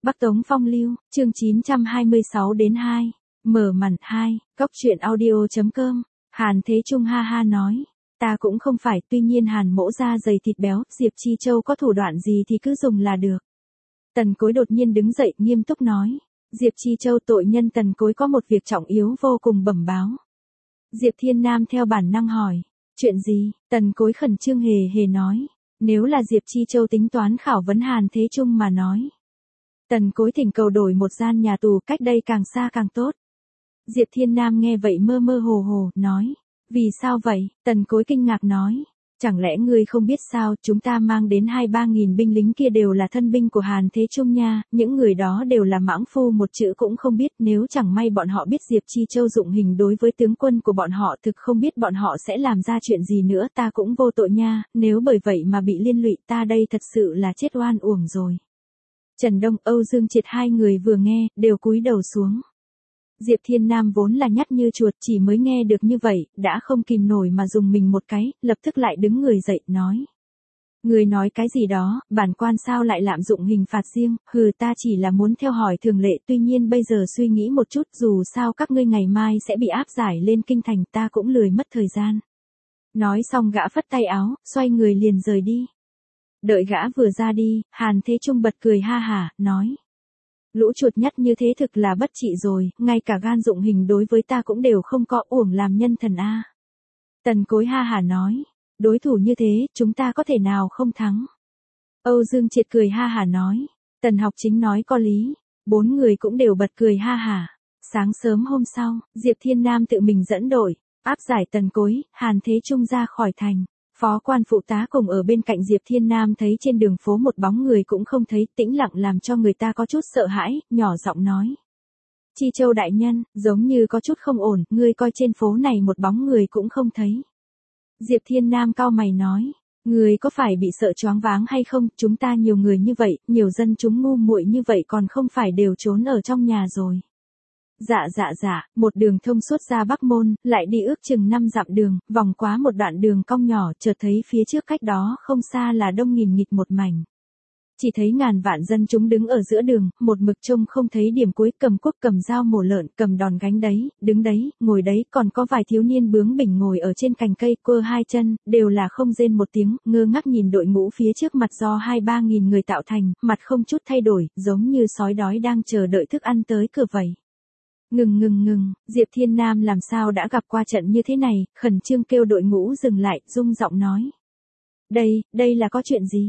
Bắc Tống Phong Lưu, chương 926 đến 2. Mở màn 2, Cóc truyện audio.com. Hàn Thế Trung ha ha nói. Ta cũng không phải, tuy nhiên Hàn mỗ da dày thịt béo, Diệp Chi Châu có thủ đoạn gì thì cứ dùng là được. Tần Cối đột nhiên đứng dậy, nghiêm túc nói. Diệp Chi Châu tội nhân Tần Cối có một việc trọng yếu vô cùng bẩm báo. Diệp Thiên Nam theo bản năng hỏi. Chuyện gì? Tần Cối khẩn trương hề hề nói. Nếu là Diệp Chi Châu tính toán khảo vấn Hàn Thế Trung mà nói. Tần Cối thỉnh cầu đổi một gian nhà tù, cách đây càng xa càng tốt. Diệp Thiên Nam nghe vậy mơ mơ hồ hồ, nói. Vì sao vậy? Tần Cối kinh ngạc nói. Chẳng lẽ ngươi không biết sao, chúng ta mang đến 2-3 nghìn binh lính kia đều là thân binh của Hàn Thế Trung nha, những người đó đều là mãng phu một chữ cũng không biết, nếu chẳng may bọn họ biết Diệp Chi Châu dụng hình đối với tướng quân của bọn họ, thực không biết bọn họ sẽ làm ra chuyện gì nữa, ta cũng vô tội nha, nếu bởi vậy mà bị liên lụy, ta đây thật sự là chết oan uổng rồi. Trần Đông, Âu Dương Triệt hai người vừa nghe, đều cúi đầu xuống. Diệp Thiên Nam vốn là nhắt như chuột, chỉ mới nghe được như vậy, đã không kìm nổi mà dùng mình một cái, lập tức lại đứng người dậy, nói. Người nói cái gì đó, bản quan sao lại lạm dụng hình phạt riêng, ta chỉ là muốn theo hỏi thường lệ, tuy nhiên bây giờ suy nghĩ một chút, dù sao các ngươi ngày mai sẽ bị áp giải lên kinh thành, ta cũng lười mất thời gian. Nói xong gã phất tay áo, xoay người liền rời đi. Đợi gã vừa ra đi, Hàn Thế Trung bật cười ha hả, nói. Lũ chuột nhắt như thế thực là bất trị rồi, ngay cả gan dụng hình đối với ta cũng đều không có, uổng làm nhân thần a. Tần Cối ha hả nói, đối thủ như thế, chúng ta có thể nào không thắng. Âu Dương Triệt cười ha hả nói, Tần Học Chính nói có lý, bốn người cũng đều bật cười ha hả. Sáng sớm hôm sau, Diệp Thiên Nam tự mình dẫn đội, áp giải Tần Cối, Hàn Thế Trung ra khỏi thành. Phó quan phụ tá cùng ở bên cạnh Diệp Thiên Nam thấy trên đường phố một bóng người cũng không thấy, tĩnh lặng làm cho người ta có chút sợ hãi, nhỏ giọng nói. Chi Châu đại nhân, giống như có chút không ổn, ngươi coi trên phố này một bóng người cũng không thấy. Diệp Thiên Nam cau mày nói, ngươi có phải bị sợ choáng váng hay không, chúng ta nhiều người như vậy, nhiều dân chúng ngu muội như vậy còn không phải đều trốn ở trong nhà rồi. Dạ, một đường thông suốt ra Bắc Môn, lại đi ước chừng 5 dặm đường, vòng quá một đoạn đường cong nhỏ, chợt thấy phía trước cách đó không xa là đông nghìn nghịt một mảnh. Chỉ thấy ngàn vạn dân chúng đứng ở giữa đường, một mực trông không thấy điểm cuối, cầm cuốc cầm dao mổ lợn, cầm đòn gánh đấy, đứng đấy, ngồi đấy, còn có vài thiếu niên bướng bỉnh ngồi ở trên cành cây, quơ hai chân, đều là không rên một tiếng, ngơ ngác nhìn đội ngũ phía trước mặt do 2-3 nghìn người tạo thành, mặt không chút thay đổi, giống như sói đói đang chờ đợi thức ăn tới cửa vậy. Ngừng, Diệp Thiên Nam làm sao đã gặp qua trận như thế này, khẩn trương kêu đội ngũ dừng lại, rung giọng nói. Đây là có chuyện gì?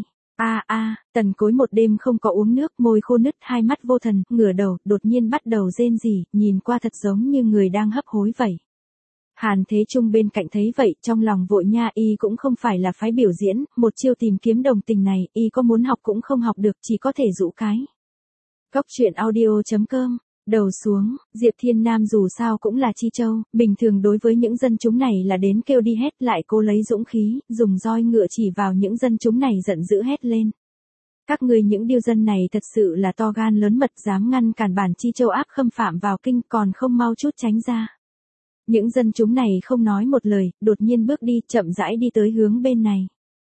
Tần Cối một đêm không có uống nước, môi khô nứt, hai mắt vô thần, ngửa đầu, đột nhiên bắt đầu rên rỉ, nhìn qua thật giống như người đang hấp hối vậy. Hàn Thế Trung bên cạnh thấy vậy, trong lòng vội nha, y cũng không phải là phái biểu diễn, một chiêu tìm kiếm đồng tình này, y có muốn học cũng không học được, chỉ có thể rũ cái. Cóc truyện audio.com. Đầu xuống, Diệp Thiên Nam dù sao cũng là Chi Châu, bình thường đối với những dân chúng này là đến kêu đi hét, lại cố lấy dũng khí, dùng roi ngựa chỉ vào những dân chúng này giận dữ hét lên. Các ngươi những điêu dân này thật sự là to gan lớn mật, dám ngăn cản bản Chi Châu áp khâm phạm vào kinh, còn không mau chút tránh ra. Những dân chúng này không nói một lời, đột nhiên bước đi, chậm rãi đi tới hướng bên này.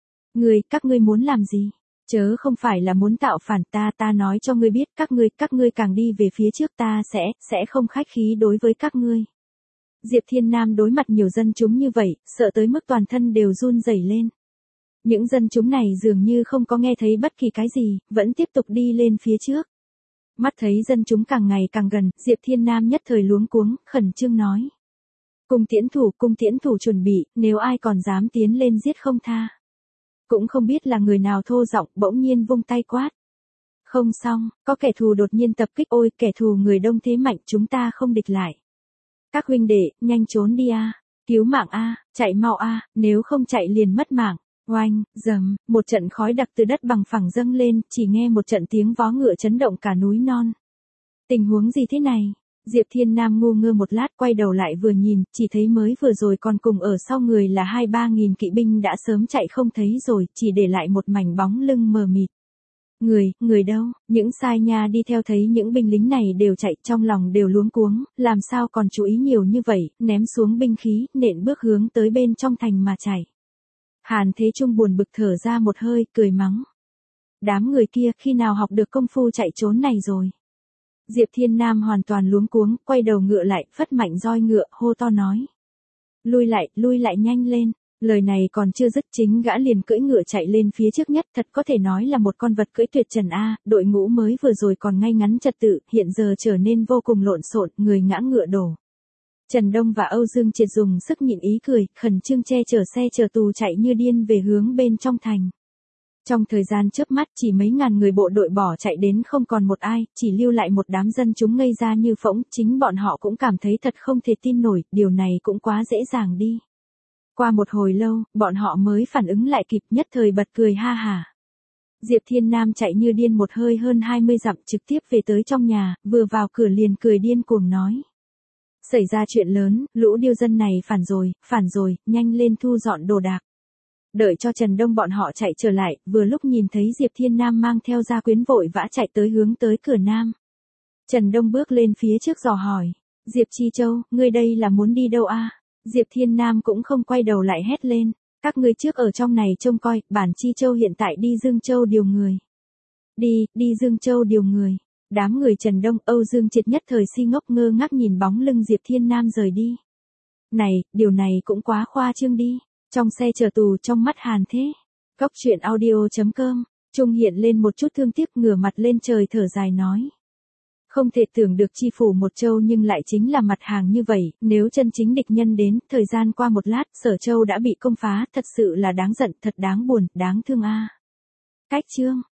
Các ngươi muốn làm gì? Chớ không phải là muốn tạo phản, ta nói cho ngươi biết, các ngươi càng đi về phía trước ta sẽ không khách khí đối với các ngươi. Diệp Thiên Nam đối mặt nhiều dân chúng như vậy, sợ tới mức toàn thân đều run rẩy lên. Những dân chúng này dường như không có nghe thấy bất kỳ cái gì, vẫn tiếp tục đi lên phía trước. Mắt thấy dân chúng càng ngày càng gần, Diệp Thiên Nam nhất thời luống cuống, khẩn trương nói. Cung tiễn thủ chuẩn bị, nếu ai còn dám tiến lên giết không tha. Cũng không biết là người nào thô giọng, bỗng nhiên vung tay quát. Không xong, có kẻ thù đột nhiên tập kích, ôi kẻ thù người đông thế mạnh, chúng ta không địch lại. Các huynh đệ, nhanh trốn đi a, cứu mạng a, chạy mau a, nếu không chạy liền mất mạng. Oanh, dầm, một trận khói đặc từ đất bằng phẳng dâng lên, chỉ nghe một trận tiếng vó ngựa chấn động cả núi non. Tình huống gì thế này? Diệp Thiên Nam ngu ngơ một lát, quay đầu lại vừa nhìn, chỉ thấy mới vừa rồi còn cùng ở sau người là 2-3 nghìn kỵ binh đã sớm chạy không thấy rồi, chỉ để lại một mảnh bóng lưng mờ mịt. Người đâu? Những sai nha đi theo thấy những binh lính này đều chạy, trong lòng đều luống cuống, làm sao còn chú ý nhiều như vậy, ném xuống binh khí, nện bước hướng tới bên trong thành mà chạy. Hàn Thế Trung buồn bực thở ra một hơi, cười mắng. Đám người kia khi nào học được công phu chạy trốn này rồi. Diệp Thiên Nam hoàn toàn luống cuống, quay đầu ngựa lại, phất mạnh roi ngựa, hô to nói. Lui lại nhanh lên. Lời này còn chưa dứt chính gã liền cưỡi ngựa chạy lên phía trước nhất, thật có thể nói là một con vật cưỡi tuyệt trần a, đội ngũ mới vừa rồi còn ngay ngắn trật tự, hiện giờ trở nên vô cùng lộn xộn, người ngã ngựa đổ. Trần Đông và Âu Dương Triệt dùng sức nhịn ý cười, khẩn trương che chở xe chở tù chạy như điên về hướng bên trong thành. Trong thời gian chớp mắt chỉ mấy ngàn người bộ đội bỏ chạy đến không còn một ai, chỉ lưu lại một đám dân chúng ngây ra như phỗng, chính bọn họ cũng cảm thấy thật không thể tin nổi, điều này cũng quá dễ dàng đi. Qua một hồi lâu, bọn họ mới phản ứng lại kịp, nhất thời bật cười ha hả. Diệp Thiên Nam chạy như điên một hơi hơn 20 dặm trực tiếp về tới trong nhà, vừa vào cửa liền cười điên cuồng nói. Xảy ra chuyện lớn, lũ điêu dân này phản rồi, nhanh lên thu dọn đồ đạc. Đợi cho Trần Đông bọn họ chạy trở lại, vừa lúc nhìn thấy Diệp Thiên Nam mang theo gia quyến vội vã chạy hướng tới cửa nam. Trần Đông bước lên phía trước dò hỏi. Diệp Chi Châu, ngươi đây là muốn đi đâu a? Diệp Thiên Nam cũng không quay đầu lại hét lên. Các ngươi trước ở trong này trông coi, bản Chi Châu hiện tại đi Dương Châu điều người. Đi Dương Châu điều người. Đám người Trần Đông, Âu Dương Triệt nhất thời si ngốc ngơ ngác nhìn bóng lưng Diệp Thiên Nam rời đi. Này, điều này cũng quá khoa trương đi. Trong xe chở tù trong mắt Hàn Thế. Góc truyện audio.com, Trung hiện lên một chút thương tiếc ngửa mặt lên trời thở dài nói. Không thể tưởng được chi phủ một châu nhưng lại chính là mặt hàng như vậy, nếu chân chính địch nhân đến, thời gian qua một lát, Sở Châu đã bị công phá, thật sự là đáng giận, thật đáng buồn, đáng thương a. Cách chương